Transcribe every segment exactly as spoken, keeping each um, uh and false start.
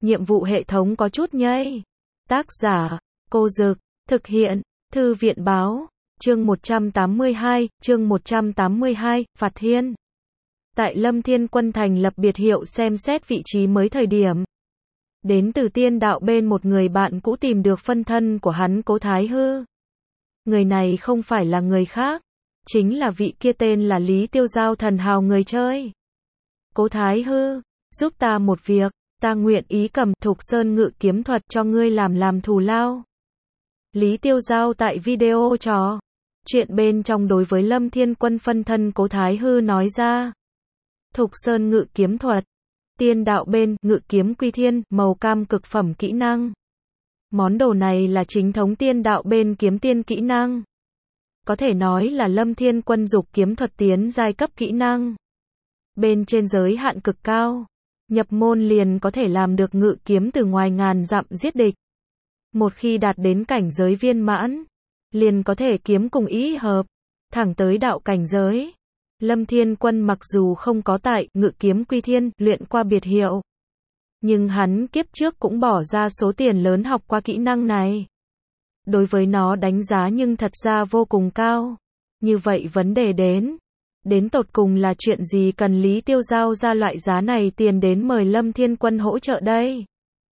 nhiệm vụ hệ thống có chút nhây. Tác giả, Cô Dực, thực hiện, Thư viện Báo, chương một trăm tám mươi hai, chương một trăm tám mươi hai, Phạt Thiên. Tại Lâm Thiên Quân thành lập biệt hiệu xem xét vị trí mới thời điểm. Đến từ tiên đạo bên một người bạn cũ tìm được phân thân của hắn Cố Thái Hư. Người này không phải là người khác, chính là vị kia tên là Lý Tiêu Giao thần hào người chơi. Cố Thái Hư, giúp ta một việc, ta nguyện ý cầm Thục Sơn ngự kiếm thuật cho ngươi làm làm thù lao. Lý Tiêu Giao tại video trò chuyện bên trong đối với Lâm Thiên Quân phân thân Cố Thái Hư nói ra. Thục Sơn ngự kiếm thuật, tiên đạo bên, ngự kiếm quy thiên, màu cam cực phẩm kỹ năng. Món đồ này là chính thống tiên đạo bên kiếm tiên kỹ năng. Có thể nói là Lâm Thiên Quân dục kiếm thuật tiến giai cấp kỹ năng. Bên trên giới hạn cực cao, nhập môn liền có thể làm được ngự kiếm từ ngoài ngàn dặm giết địch. Một khi đạt đến cảnh giới viên mãn, liền có thể kiếm cùng ý hợp, thẳng tới đạo cảnh giới. Lâm Thiên Quân mặc dù không có tại ngự kiếm quy thiên luyện qua biệt hiệu, nhưng hắn kiếp trước cũng bỏ ra số tiền lớn học qua kỹ năng này. Đối với nó đánh giá nhưng thật ra vô cùng cao. Như vậy vấn đề đến, đến tột cùng là chuyện gì cần Lý Tiêu Giao ra loại giá này tiền đến mời Lâm Thiên Quân hỗ trợ đây?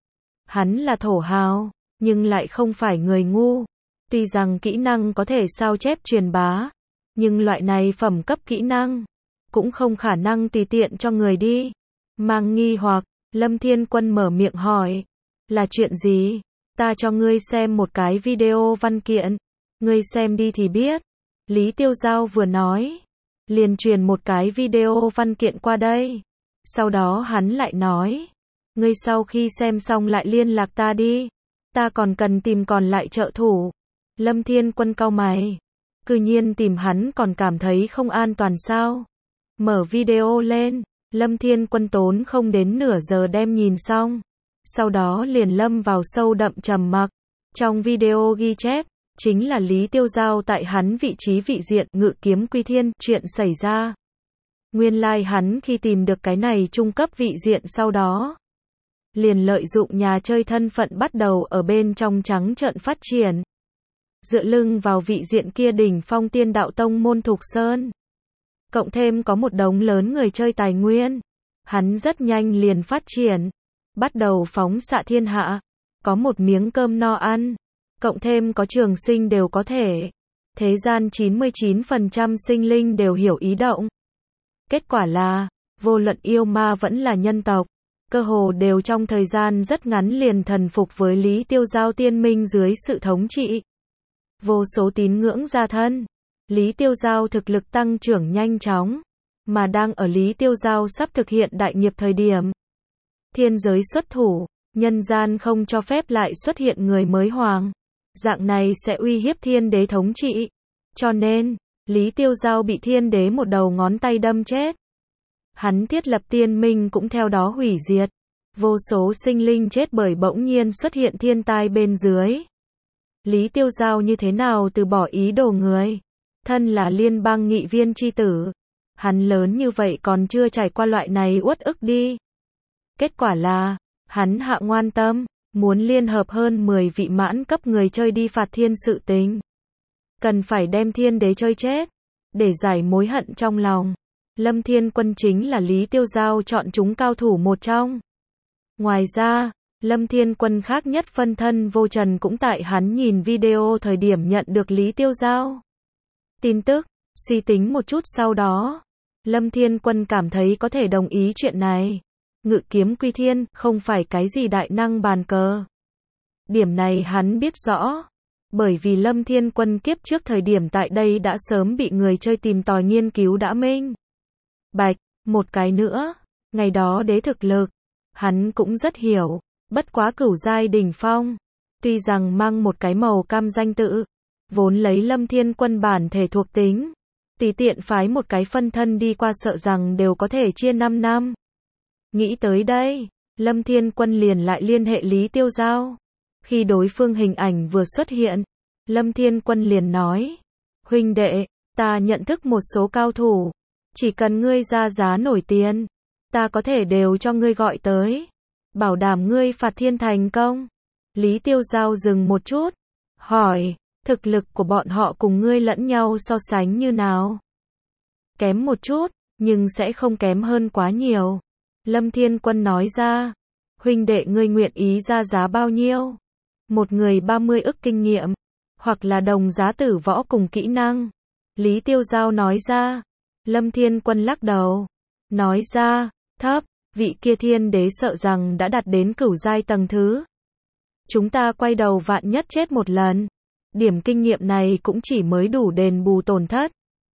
Hắn là thổ hào, nhưng lại không phải người ngu. Tuy rằng kỹ năng có thể sao chép truyền bá, nhưng loại này phẩm cấp kỹ năng cũng không khả năng tùy tiện cho người đi. Mang nghi hoặc, Lâm Thiên Quân mở miệng hỏi, là chuyện gì? Ta cho ngươi xem một cái video văn kiện, ngươi xem đi thì biết. Lý Tiêu Giao vừa nói, liền truyền một cái video văn kiện qua đây. Sau đó hắn lại nói, ngươi sau khi xem xong lại liên lạc ta đi, ta còn cần tìm còn lại trợ thủ. Lâm Thiên Quân cau mày, cư nhiên tìm hắn còn cảm thấy không an toàn sao? Mở video lên, Lâm Thiên Quân tốn không đến nửa giờ đem nhìn xong. Sau đó liền lâm vào sâu đậm trầm mặc. Trong video ghi chép, chính là Lý Tiêu Giao tại hắn vị trí vị diện ngự kiếm quy thiên, chuyện xảy ra. Nguyên lai like hắn khi tìm được cái này trung cấp vị diện sau đó, liền lợi dụng nhà chơi thân phận bắt đầu ở bên trong trắng trợn phát triển. Dựa lưng vào vị diện kia đỉnh phong tiên đạo tông môn Thục Sơn. Cộng thêm có một đống lớn người chơi tài nguyên. Hắn rất nhanh liền phát triển. Bắt đầu phóng xạ thiên hạ. Có một miếng cơm no ăn. Cộng thêm có trường sinh đều có thể. Thế gian chín mươi chín phần trăm sinh linh đều hiểu ý động. Kết quả là, vô luận yêu ma vẫn là nhân tộc, cơ hồ đều trong thời gian rất ngắn liền thần phục với Lý Tiêu Giao tiên minh dưới sự thống trị. Vô số tín ngưỡng gia thân. Lý Tiêu Giao thực lực tăng trưởng nhanh chóng, mà đang ở Lý Tiêu Giao sắp thực hiện đại nghiệp thời điểm. Thiên giới xuất thủ, nhân gian không cho phép lại xuất hiện người mới hoàng. Dạng này sẽ uy hiếp thiên đế thống trị. Cho nên, Lý Tiêu Giao bị thiên đế một đầu ngón tay đâm chết. Hắn thiết lập tiên minh cũng theo đó hủy diệt. Vô số sinh linh chết bởi bỗng nhiên xuất hiện thiên tai bên dưới. Lý Tiêu Giao như thế nào từ bỏ ý đồ người? Thân là liên bang nghị viên chi tử. Hắn lớn như vậy còn chưa trải qua loại này uất ức đi. Kết quả là, hắn hạ ngoan tâm, muốn liên hợp hơn mười vị mãn cấp người chơi đi phạt thiên sự tình. Cần phải đem thiên đế chơi chết, để giải mối hận trong lòng. Lâm Thiên Quân chính là Lý Tiêu Giao chọn chúng cao thủ một trong. Ngoài ra, Lâm Thiên Quân khác nhất phân thân Vô Trần cũng tại hắn nhìn video thời điểm nhận được Lý Tiêu Giao tin tức. Suy tính một chút sau đó, Lâm Thiên Quân cảm thấy có thể đồng ý chuyện này. Ngự kiếm quy thiên không phải cái gì đại năng bàn cờ. Điểm này hắn biết rõ, bởi vì Lâm Thiên Quân kiếp trước thời điểm tại đây đã sớm bị người chơi tìm tòi nghiên cứu đã minh bạch. Một cái nữa, ngày đó đế thực lực, hắn cũng rất hiểu. Bất quá cửu giai đỉnh phong, tuy rằng mang một cái màu cam danh tự, vốn lấy Lâm Thiên Quân bản thể thuộc tính, tùy tiện phái một cái phân thân đi qua sợ rằng đều có thể chia năm năm. Nghĩ tới đây, Lâm Thiên Quân liền lại liên hệ Lý Tiêu Giao. Khi đối phương hình ảnh vừa xuất hiện, Lâm Thiên Quân liền nói, huynh đệ, ta nhận thức một số cao thủ, chỉ cần ngươi ra giá nổi tiền, ta có thể đều cho ngươi gọi tới. bảo đảm ngươi phạt thiên thành công. Lý Tiêu Giao dừng một chút, hỏi, thực lực của bọn họ cùng ngươi lẫn nhau so sánh như nào? Kém một chút, nhưng sẽ không kém hơn quá nhiều. Lâm Thiên Quân nói ra, huynh đệ ngươi nguyện ý ra giá bao nhiêu? Một người ba mươi ức kinh nghiệm, hoặc là đồng giá tử võ cùng kỹ năng. Lý Tiêu Giao nói ra, Lâm Thiên Quân lắc đầu, nói ra, thấp, vị kia thiên đế sợ rằng đã đạt đến cửu giai tầng thứ. Chúng ta quay đầu vạn nhất chết một lần, điểm kinh nghiệm này cũng chỉ mới đủ đền bù tổn thất.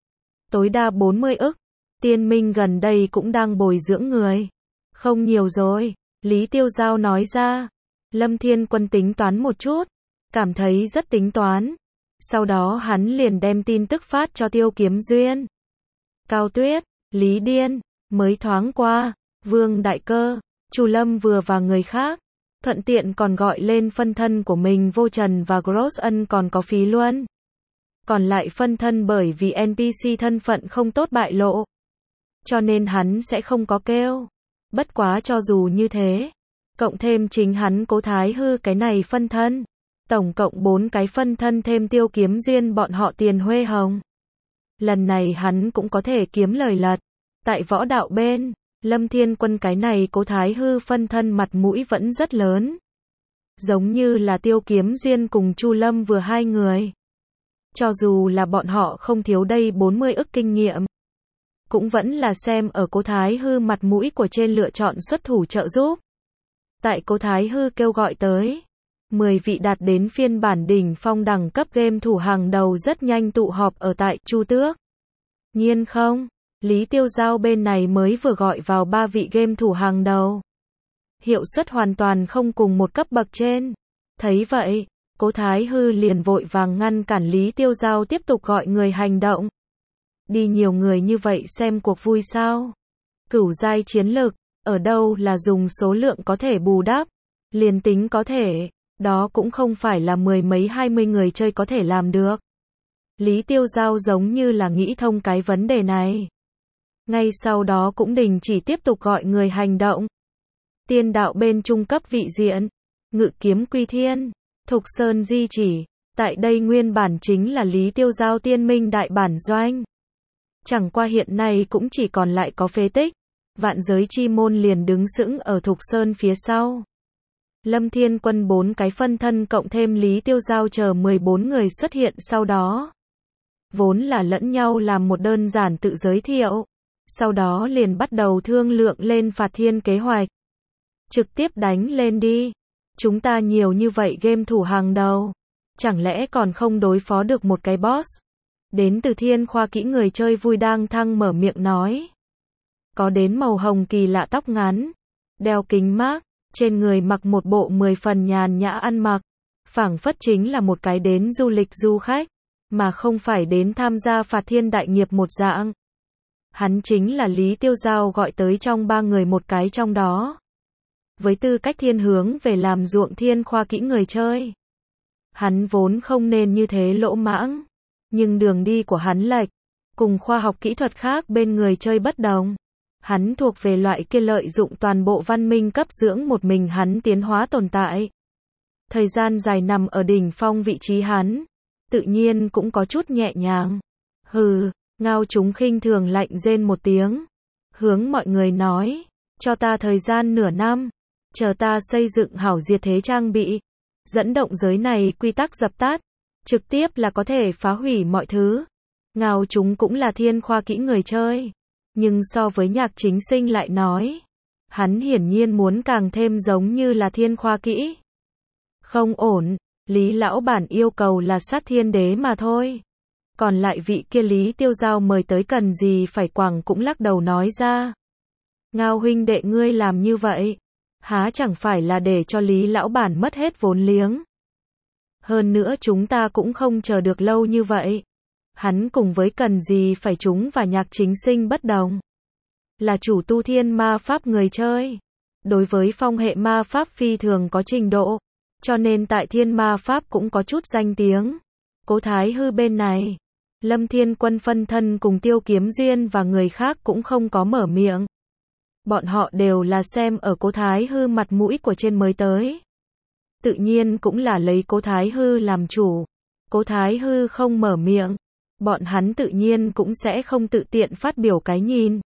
Tối đa bốn mươi ức, tiên minh gần đây cũng đang bồi dưỡng người. Không nhiều rồi, Lý Tiêu Giao nói ra. Lâm Thiên Quân tính toán một chút, cảm thấy rất tính toán. Sau đó hắn liền đem tin tức phát cho Tiêu Kiếm Duyên. Cao Tuyết, Lý Điên, mới thoáng qua, Vương Đại Cơ, Chu Lâm vừa và người khác. Thuận tiện còn gọi lên phân thân của mình Vô Trần và Gross Ân còn có Phí Luân. Còn lại phân thân bởi vì en pê xê thân phận không tốt bại lộ, cho nên hắn sẽ không có kêu. Bất quá cho dù như thế, cộng thêm chính hắn Cố Thái Hư cái này phân thân, tổng cộng bốn cái phân thân thêm Tiêu Kiếm Duyên bọn họ tiền huê hồng. Lần này hắn cũng có thể kiếm lời lật. Tại võ đạo bên, Lâm Thiên Quân cái này Cố Thái Hư phân thân mặt mũi vẫn rất lớn. Giống như là Tiêu Kiếm Duyên cùng Chu Lâm vừa hai người. Cho dù là bọn họ không thiếu đây bốn mươi ức kinh nghiệm, cũng vẫn là xem ở Cố Thái Hư mặt mũi của trên lựa chọn xuất thủ trợ giúp. Tại Cố Thái Hư kêu gọi tới, mười vị đạt đến phiên bản đỉnh phong đẳng cấp game thủ hàng đầu rất nhanh tụ họp ở tại Chu Tước. Nhiên không, Lý Tiêu Giao bên này mới vừa gọi vào ba vị game thủ hàng đầu. Hiệu suất hoàn toàn không cùng một cấp bậc trên. Thấy vậy, Cố Thái Hư liền vội vàng ngăn cản Lý Tiêu Giao tiếp tục gọi người hành động. Đi nhiều người như vậy xem cuộc vui sao? Cửu giai chiến lực, ở đâu là dùng số lượng có thể bù đắp? Liền tính có thể, đó cũng không phải là mười mấy hai mươi người chơi có thể làm được. Lý Tiêu Giao giống như là nghĩ thông cái vấn đề này. Ngay sau đó cũng đình chỉ tiếp tục gọi người hành động. Tiên đạo bên trung cấp vị diện, Ngự Kiếm Quy Thiên, Thục Sơn Di Chỉ, tại đây nguyên bản chính là Lý Tiêu Giao tiên minh đại bản doanh. Chẳng qua hiện nay cũng chỉ còn lại có phế tích, vạn giới chi môn liền đứng sững ở Thục Sơn phía sau. Lâm Thiên Quân bốn cái phân thân cộng thêm Lý Tiêu Giao chờ mười bốn người xuất hiện sau đó. Vốn là lẫn nhau làm một đơn giản tự giới thiệu, sau đó liền bắt đầu thương lượng lên phạt thiên kế hoạch. Trực tiếp đánh lên đi. Chúng ta nhiều như vậy game thủ hàng đầu, chẳng lẽ còn không đối phó được một cái boss? Đến từ Thiên Khoa Kỹ người chơi vui đang thăng mở miệng nói. Có đến màu hồng kỳ lạ tóc ngắn, đeo kính mác, trên người mặc một bộ mười phần nhàn nhã ăn mặc, phảng phất chính là một cái đến du lịch du khách, mà không phải đến tham gia phạt thiên đại nghiệp một dạng. Hắn chính là Lý Tiêu Giao gọi tới trong ba người một cái trong đó. Với tư cách thiên hướng về làm ruộng Thiên Khoa Kỹ người chơi, hắn vốn không nên như thế lỗ mãng, nhưng đường đi của hắn lệch, cùng khoa học kỹ thuật khác bên người chơi bất đồng. Hắn thuộc về loại kia lợi dụng toàn bộ văn minh cấp dưỡng một mình hắn tiến hóa tồn tại. Thời gian dài nằm ở đỉnh phong vị trí hắn, tự nhiên cũng có chút nhẹ nhàng. Hừ, Ngao chúng khinh thường lạnh rên một tiếng, hướng mọi người nói, cho ta thời gian nửa năm, chờ ta xây dựng hảo diệt thế trang bị, dẫn động giới này quy tắc dập tắt, trực tiếp là có thể phá hủy mọi thứ. Ngao chúng cũng là Thiên Khoa Kỹ người chơi, nhưng so với Nhạc Chính Sinh lại nói, hắn hiển nhiên muốn càng thêm giống như là Thiên Khoa Kỹ. Không ổn, Lý lão bản yêu cầu là sát thiên đế mà thôi. Còn lại vị kia Lý Tiêu Giao mời tới cần gì phải quẳng cũng lắc đầu nói ra. Ngao huynh đệ ngươi làm như vậy, há chẳng phải là để cho Lý lão bản mất hết vốn liếng. Hơn nữa chúng ta cũng không chờ được lâu như vậy. Hắn cùng với cần gì phải chúng và Nhạc Chính Sinh bất đồng. Là chủ tu thiên ma pháp người chơi. Đối với phong hệ ma pháp phi thường có trình độ, cho nên tại thiên ma pháp cũng có chút danh tiếng. Cố Thái Hư bên này, Lâm Thiên Quân phân thân cùng Tiêu Kiếm Duyên và người khác cũng không có mở miệng. Bọn họ đều là xem ở Cố Thái Hư mặt mũi của trên mới tới. Tự nhiên cũng là lấy Cố Thái Hư làm chủ. Cố Thái Hư không mở miệng, bọn hắn tự nhiên cũng sẽ không tự tiện phát biểu cái nhìn.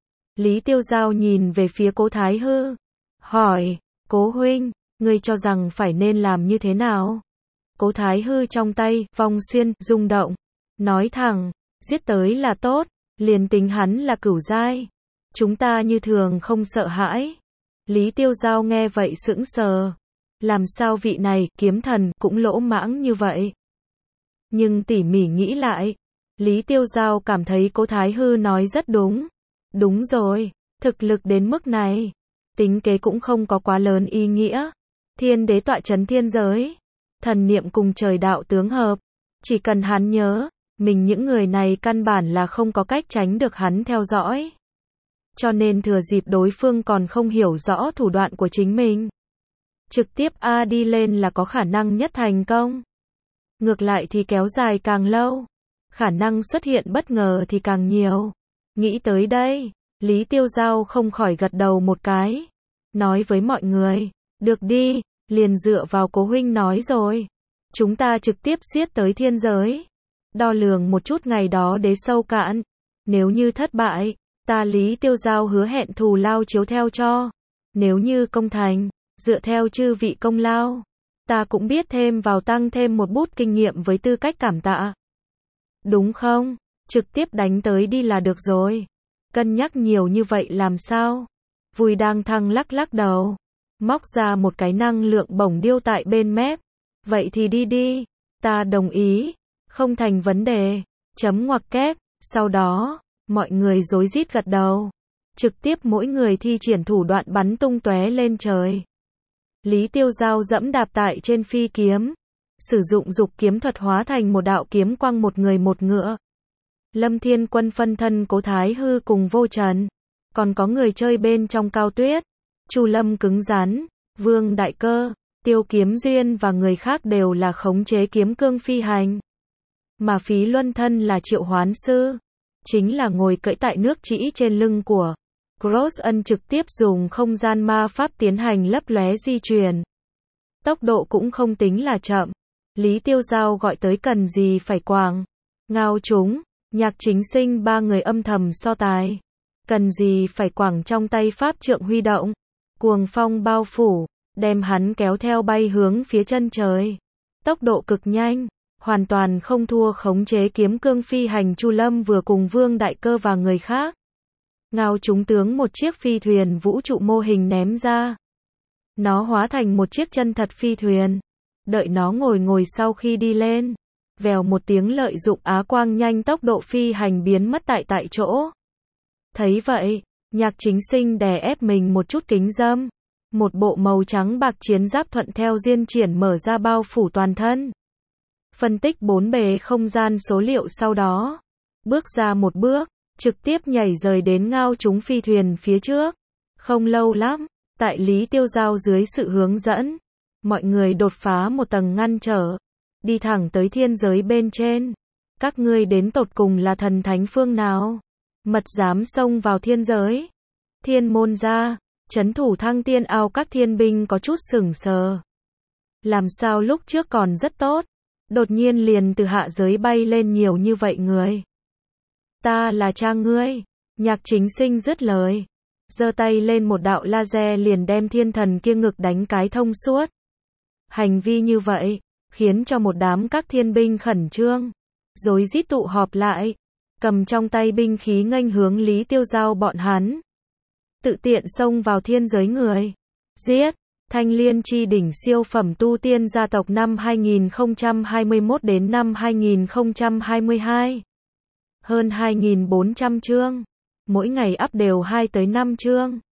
Lý Tiêu Giao nhìn về phía Cố Thái Hư, hỏi, Cố huynh, ngươi cho rằng phải nên làm như thế nào? Cố Thái Hư trong tay, vong xuyên, rung động, nói thẳng, giết tới là tốt, liền tính hắn là cửu giai. Chúng ta như thường không sợ hãi. Lý Tiêu Giao nghe vậy sững sờ. Làm sao vị này, kiếm thần, cũng lỗ mãng như vậy? Nhưng tỉ mỉ nghĩ lại, Lý Tiêu Giao cảm thấy Cố Thái Hư nói rất đúng. Đúng rồi, thực lực đến mức này, tính kế cũng không có quá lớn ý nghĩa. Thiên đế tọa chấn thiên giới, thần niệm cùng trời đạo tướng hợp, chỉ cần hắn nhớ, mình những người này căn bản là không có cách tránh được hắn theo dõi. Cho nên thừa dịp đối phương còn không hiểu rõ thủ đoạn của chính mình, trực tiếp A đi lên là có khả năng nhất thành công. Ngược lại thì kéo dài càng lâu, khả năng xuất hiện bất ngờ thì càng nhiều. Nghĩ tới đây, Lý Tiêu Giao không khỏi gật đầu một cái, nói với mọi người, được đi, liền dựa vào Cố huynh nói rồi. Chúng ta trực tiếp giết tới thiên giới, đo lường một chút ngày đó đế sâu cạn. Nếu như thất bại, ta Lý Tiêu Giao hứa hẹn thù lao chiếu theo cho. Nếu như công thành, dựa theo chư vị công lao, ta cũng biết thêm vào tăng thêm một bút kinh nghiệm với tư cách cảm tạ. Đúng không? Trực tiếp đánh tới đi là được rồi. Cân nhắc nhiều như vậy làm sao? Vùi đang thăng lắc lắc đầu, móc ra một cái năng lượng bổng điêu tại bên mép. Vậy thì đi đi, ta đồng ý, không thành vấn đề. Chấm ngoặc kép, sau đó, mọi người rối rít gật đầu. Trực tiếp mỗi người thi triển thủ đoạn bắn tung tóe lên trời. Lý Tiêu Giao dẫm đạp tại trên phi kiếm, sử dụng dục kiếm thuật hóa thành một đạo kiếm quang một người một ngựa. Lâm Thiên Quân phân thân Cố Thái Hư cùng Vô Trần, còn có người chơi bên trong Cao Tuyết, Chu Lâm cứng rắn, Vương Đại Cơ, Tiêu Kiếm Duyên và người khác đều là khống chế kiếm cương phi hành. Mà Phí Luân thân là triệu hoán sư, chính là ngồi cưỡi tại nước trĩ trên lưng của Cross Ân, trực tiếp dùng không gian ma pháp tiến hành lấp lóe di chuyển. Tốc độ cũng không tính là chậm. Lý Tiêu Giao gọi tới cần gì phải quàng. Ngao chúng, Nhạc Chính Sinh ba người âm thầm so tài. Cần gì phải quàng trong tay pháp trượng huy động. Cuồng phong bao phủ, đem hắn kéo theo bay hướng phía chân trời. Tốc độ cực nhanh, hoàn toàn không thua khống chế kiếm cương phi hành Chu Lâm vừa cùng Vương Đại Cơ và người khác. Ngao chúng tướng một chiếc phi thuyền vũ trụ mô hình ném ra. Nó hóa thành một chiếc chân thật phi thuyền. Đợi nó ngồi ngồi sau khi đi lên, vèo một tiếng lợi dụng á quang nhanh tốc độ phi hành biến mất tại tại chỗ. Thấy vậy, Nhạc Chính Sinh đè ép mình một chút kính dâm. Một bộ màu trắng bạc chiến giáp thuận theo diên triển mở ra bao phủ toàn thân. Phân tích bốn bề không gian số liệu sau đó, bước ra một bước, trực tiếp nhảy rời đến ngao chúng phi thuyền phía trước. Không lâu lắm, tại Lý Tiêu Giao dưới sự hướng dẫn, mọi người đột phá một tầng ngăn trở, đi thẳng tới thiên giới bên trên. Các ngươi đến tột cùng là thần thánh phương nào? Mật dám xông vào thiên giới? Thiên môn ra, trấn thủ Thăng Tiên Ao các thiên binh có chút sửng sờ. Làm sao lúc trước còn rất tốt, đột nhiên liền từ hạ giới bay lên nhiều như vậy người? Ta là cha ngươi. Nhạc Chính Sinh dứt lời, giơ tay lên một đạo laser liền đem thiên thần kia ngực đánh cái thông suốt. Hành vi như vậy, khiến cho một đám các thiên binh khẩn trương, rối rít tụ họp lại, cầm trong tay binh khí nghênh hướng Lý Tiêu Giao bọn hắn. Tự tiện xông vào thiên giới người. Giết! Thanh Liên chi đỉnh siêu phẩm tu tiên gia tộc năm hai nghìn không trăm hai mươi mốt đến năm hai nghìn không trăm hai mươi hai. Hơn hai nghìn bốn trăm chương. Mỗi ngày up đều hai tới năm chương.